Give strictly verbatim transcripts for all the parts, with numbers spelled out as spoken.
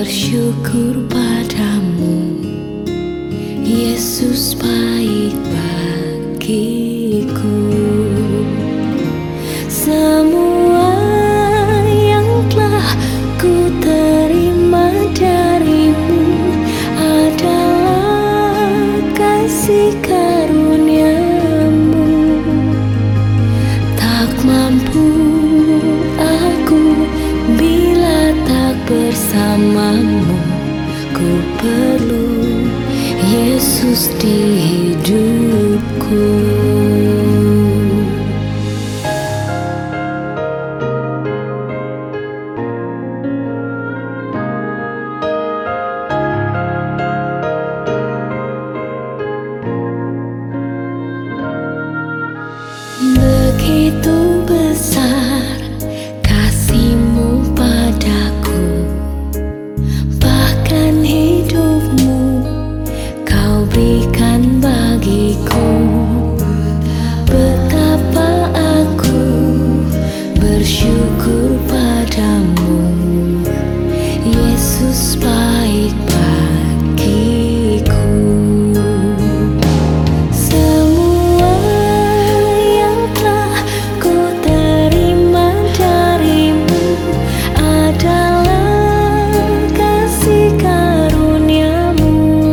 bersyukur padamu, Yesus baik bagiku. Semua yang telah ku terima darimu adalah kasih karuniamu. Tak mampu aku bila tak bersamamu. Ku perlu Yesus di hidupku. Begitu besar kasih-Mu padaku, bahkan hidupmu Kau berikan bagiku. Betapa aku bersyukur padamu, Yesus baik bagiku. Semua yang telah ku terima darimu adalah kasih karuniamu.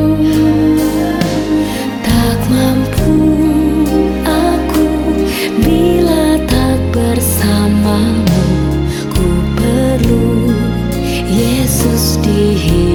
Tak mampu aku bila tak bersamamu. Ku perlu Yesus di hidupku.